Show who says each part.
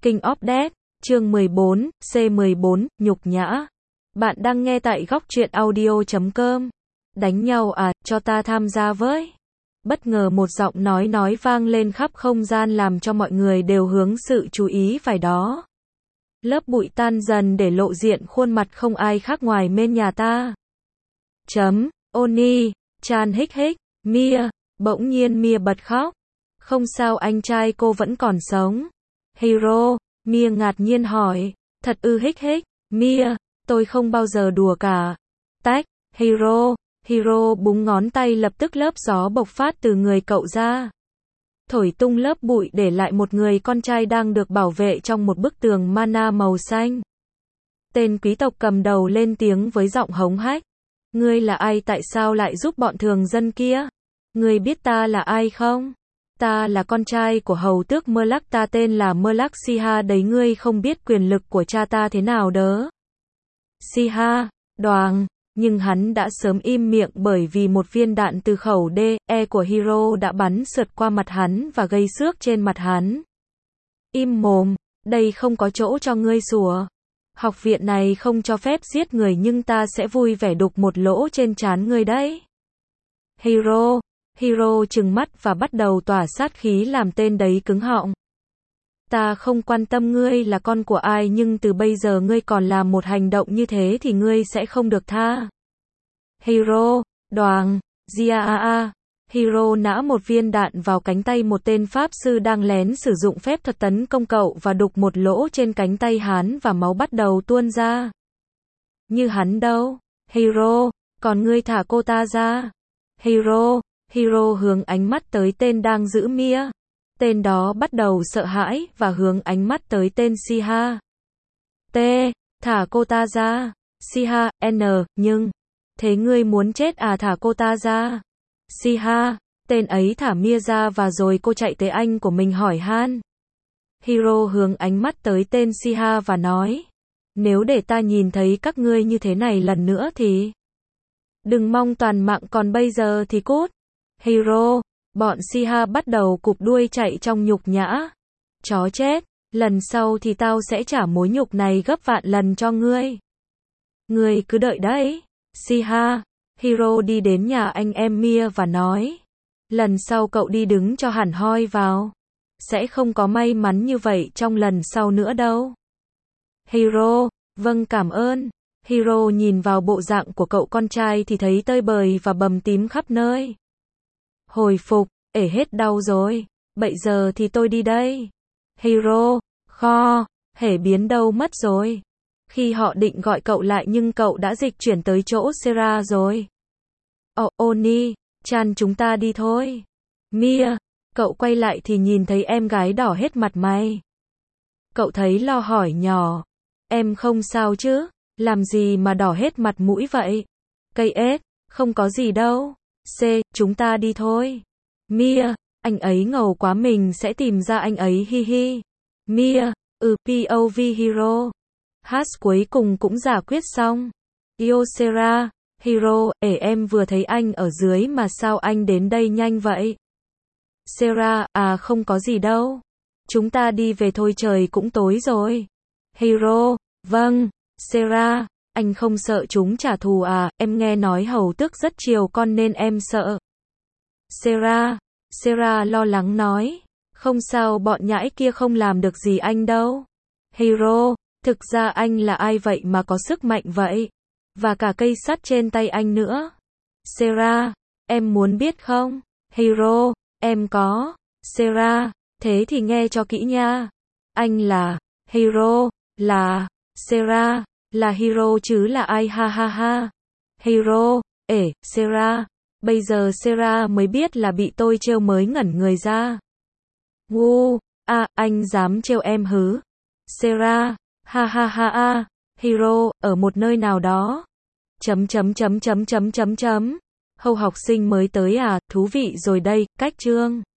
Speaker 1: King of Death, chương 14, C14, nhục nhã. Bạn đang nghe tại góc truyện audio.com. Đánh nhau à, cho ta tham gia với. Bất ngờ một giọng nói vang lên khắp không gian làm cho mọi người đều hướng sự chú ý phải đó. Lớp bụi tan dần để lộ diện khuôn mặt không ai khác ngoài bên nhà ta. Oni, Chan hích hích, Mia, bỗng nhiên Mia bật khóc. Không sao anh trai cô vẫn còn sống. Hiro, Mia ngạc nhiên hỏi, thật ư hích hích, Mia, tôi không bao giờ đùa cả. Tách, Hiro búng ngón tay lập tức lớp gió bộc phát từ người cậu ra. Thổi tung lớp bụi để lại một người con trai đang được bảo vệ trong một bức tường mana màu xanh. Tên quý tộc cầm đầu lên tiếng với giọng hống hách. Ngươi là ai, tại sao lại giúp bọn thường dân kia? Ngươi biết ta là ai không? Ta là con trai của hầu tước Merlak, ta tên là Merlak Siha đấy, ngươi không biết quyền lực của cha ta thế nào đớ. Siha, đoàng, nhưng hắn đã sớm im miệng bởi vì một viên đạn từ khẩu DE của Hiro đã bắn sượt qua mặt hắn và gây xước trên mặt hắn. Im mồm, đây không có chỗ cho ngươi sủa. Học viện này không cho phép giết người nhưng ta sẽ vui vẻ đục một lỗ trên trán ngươi đấy. Hiro trừng mắt và bắt đầu tỏa sát khí làm tên đấy cứng họng. Ta không quan tâm ngươi là con của ai, nhưng từ bây giờ ngươi còn làm một hành động như thế thì ngươi sẽ không được tha. Hiro, đoàng, Jiaa. Hiro nã một viên đạn vào cánh tay một tên pháp sư đang lén sử dụng phép thuật tấn công cậu và đục một lỗ trên cánh tay hắn và máu bắt đầu tuôn ra. Như hắn đâu? Hiro, còn ngươi thả cô ta ra. Hiro hướng ánh mắt tới tên đang giữ Mia. Tên đó bắt đầu sợ hãi và hướng ánh mắt tới tên Siha. Thả cô ta ra. Siha, nhưng. Thế ngươi muốn chết à, thả cô ta ra. Siha, tên ấy thả Mia ra và rồi cô chạy tới anh của mình hỏi han. Hiro hướng ánh mắt tới tên Siha và nói. Nếu để ta nhìn thấy các ngươi như thế này lần nữa thì. Đừng mong toàn mạng, còn bây giờ thì cút. Hiro, bọn Siha bắt đầu cụp đuôi chạy trong nhục nhã. Chó chết, lần sau thì tao sẽ trả mối nhục này gấp vạn lần cho ngươi. Ngươi cứ đợi đấy. Siha, Hiro đi đến nhà anh em Mia và nói. Lần sau cậu đi đứng cho hẳn hoi vào. Sẽ không có may mắn như vậy trong lần sau nữa đâu. Hiro, vâng cảm ơn. Hiro nhìn vào bộ dạng của cậu con trai thì thấy tơi bời và bầm tím khắp nơi. Hồi phục, hết đau rồi. Bây giờ thì tôi đi đây. Hiro, hề biến đâu mất rồi. Khi họ định gọi cậu lại nhưng cậu đã dịch chuyển tới chỗ Sera rồi. Oni, Chan, chúng ta đi thôi. Mia, cậu quay lại thì nhìn thấy em gái đỏ hết mặt mày. Cậu thấy lo hỏi nhỏ. Em không sao chứ? Làm gì mà đỏ hết mặt mũi vậy? Cây ếch, không có gì đâu. Chúng ta đi thôi. Mia, anh ấy ngầu quá, mình sẽ tìm ra anh ấy, hi hi. Mia, POV Hiro. Cuối cùng cũng giải quyết xong. Yosera, Hiro, em vừa thấy anh ở dưới mà sao anh đến đây nhanh vậy? Sera, không có gì đâu. Chúng ta đi về thôi, trời cũng tối rồi. Hiro, vâng. Sera, anh không sợ chúng trả thù à, em nghe nói hầu tước rất chiều con nên em sợ. Sera lo lắng nói. Không sao, bọn nhãi kia không làm được gì anh đâu. Hiro, thực ra anh là ai vậy mà có sức mạnh vậy? Và cả cây sắt trên tay anh nữa. Sera, em muốn biết không? Hiro, em có. Sera, thế thì nghe cho kỹ nha. Anh là. Hiro, là. Sera, là Hiro chứ là ai, ha ha ha. Hiro, Sera, bây giờ Sera mới biết là bị tôi trêu mới ngẩn người ra. Anh dám trêu em hứ? Sera, ha ha ha ha. Hiro, ở một nơi nào đó. Hầu học sinh mới tới à, thú vị rồi đây, cách chương.